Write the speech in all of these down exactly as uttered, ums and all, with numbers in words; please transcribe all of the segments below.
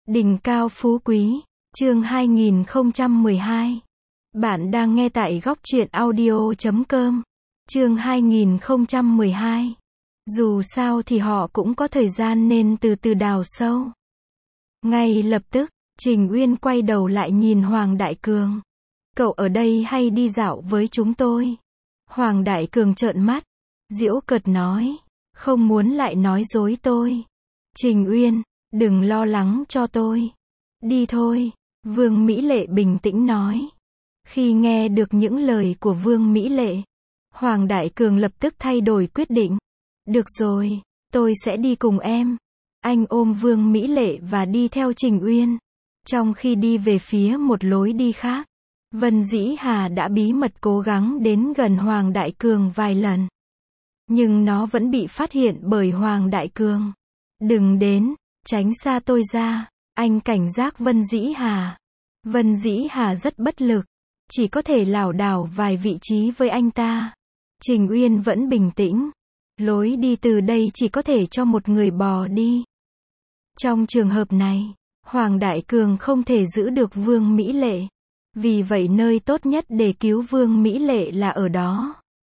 Đỉnh cao phú quý, chương hai nghìn không trăm mười hai. Bạn đang nghe tại góc truyện audio chấm com. Chương hai nghìn không trăm mười hai. Dù sao thì họ cũng có thời gian nên từ từ đào sâu. Ngay lập tức, Trình Uyên quay đầu lại nhìn Hoàng Đại Cường. Cậu ở đây hay đi dạo với chúng tôi? Hoàng Đại Cường trợn mắt, giễu cợt nói, không muốn lại nói dối tôi. Trình Uyên, đừng lo lắng cho tôi. Đi thôi, Vương Mỹ Lệ bình tĩnh nói. Khi nghe được những lời của Vương Mỹ Lệ, Hoàng Đại Cường lập tức thay đổi quyết định. Được rồi, tôi sẽ đi cùng em. Anh ôm Vương Mỹ Lệ và đi theo Trình Uyên. Trong khi đi về phía một lối đi khác, Vân Dĩ Hà đã bí mật cố gắng đến gần Hoàng Đại Cường vài lần. Nhưng nó vẫn bị phát hiện bởi Hoàng Đại Cường. Đừng đến, tránh xa tôi ra, anh cảnh giác Vân Dĩ Hà. Vân Dĩ Hà rất bất lực, chỉ có thể lảo đảo vài vị trí với anh ta. Trình Uyên vẫn bình tĩnh. Lối đi từ đây chỉ có thể cho một người bò đi. Trong trường hợp này, Hoàng Đại Cường không thể giữ được Vương Mỹ Lệ. Vì vậy nơi tốt nhất để cứu Vương Mỹ Lệ là ở đó.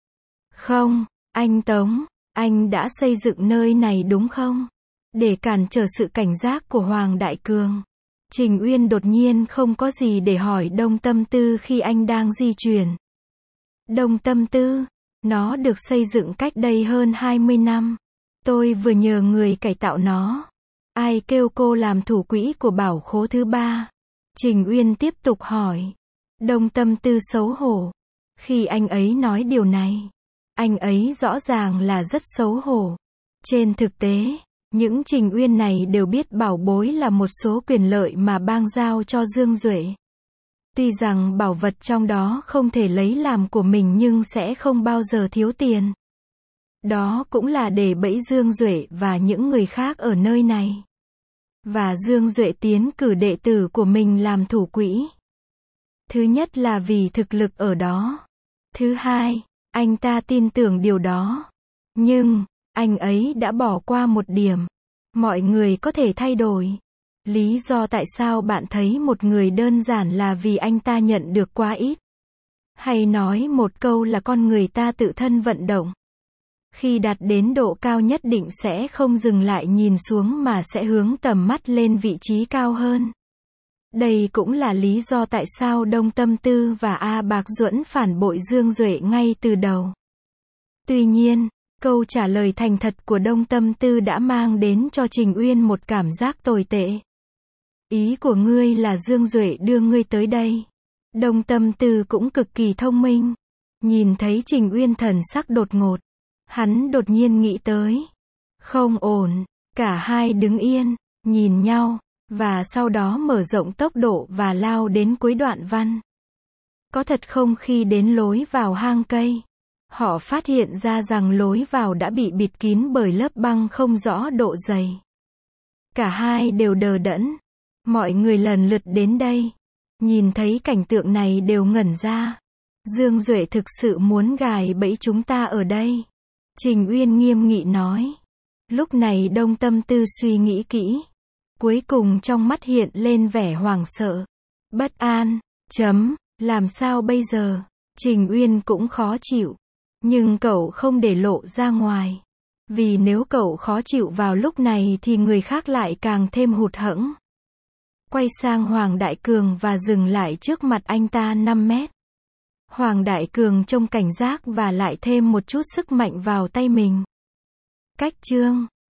Không, anh Tống, anh đã xây dựng nơi này đúng không? Để cản trở sự cảnh giác của Hoàng Đại Cường. Trình Uyên đột nhiên không có gì để hỏi Đông Tâm Tư khi anh đang di chuyển. Đông Tâm Tư, nó được xây dựng cách đây hơn hai mươi năm. Tôi vừa nhờ người cải tạo nó. Ai kêu cô làm thủ quỹ của bảo khố thứ ba? Trình Uyên tiếp tục hỏi. Đông Tâm Tư xấu hổ. Khi anh ấy nói điều này, anh ấy rõ ràng là rất xấu hổ. Trên thực tế, những Trình Uyên này đều biết bảo bối là một số quyền lợi mà bang giao cho Dương Duệ. Tuy rằng bảo vật trong đó không thể lấy làm của mình nhưng sẽ không bao giờ thiếu tiền. Đó cũng là để bẫy Dương Duệ và những người khác ở nơi này. Và Dương Duệ tiến cử đệ tử của mình làm thủ quỹ. Thứ nhất là vì thực lực ở đó. Thứ hai, anh ta tin tưởng điều đó. Nhưng, anh ấy đã bỏ qua một điểm. Mọi người có thể thay đổi. Lý do tại sao bạn thấy một người đơn giản là vì anh ta nhận được quá ít. Hay nói một câu là con người ta tự thân vận động. Khi đạt đến độ cao nhất định sẽ không dừng lại nhìn xuống mà sẽ hướng tầm mắt lên vị trí cao hơn. Đây cũng là lý do tại sao Đông Tâm Tư và A Bạc Duẫn phản bội Dương Duệ ngay từ đầu. Tuy nhiên, câu trả lời thành thật của Đông Tâm Tư đã mang đến cho Trình Uyên một cảm giác tồi tệ. Ý của ngươi là Dương Duệ đưa ngươi tới đây. Đông Tâm Tư cũng cực kỳ thông minh. Nhìn thấy Trình Uyên thần sắc đột ngột, hắn đột nhiên nghĩ tới. Không ổn, cả hai đứng yên, nhìn nhau, và sau đó mở rộng tốc độ và lao đến cuối đoạn văn. Có thật không khi đến lối vào hang cây, họ phát hiện ra rằng lối vào đã bị bịt kín bởi lớp băng không rõ độ dày. Cả hai đều đờ đẫn. Mọi người lần lượt đến đây. Nhìn thấy cảnh tượng này đều ngẩn ra. Dương Duệ thực sự muốn gài bẫy chúng ta ở đây. Trình Uyên nghiêm nghị nói. Lúc này Đông Tâm Tư suy nghĩ kỹ. Cuối cùng trong mắt hiện lên vẻ hoảng sợ. Bất an, chấm, làm sao bây giờ? Trình Uyên cũng khó chịu. Nhưng cậu không để lộ ra ngoài. Vì nếu cậu khó chịu vào lúc này thì người khác lại càng thêm hụt hẫng. Quay sang Hoàng Đại Cường và dừng lại trước mặt anh ta năm mét. Hoàng Đại Cường trông cảnh giác và lại thêm một chút sức mạnh vào tay mình. Cách chương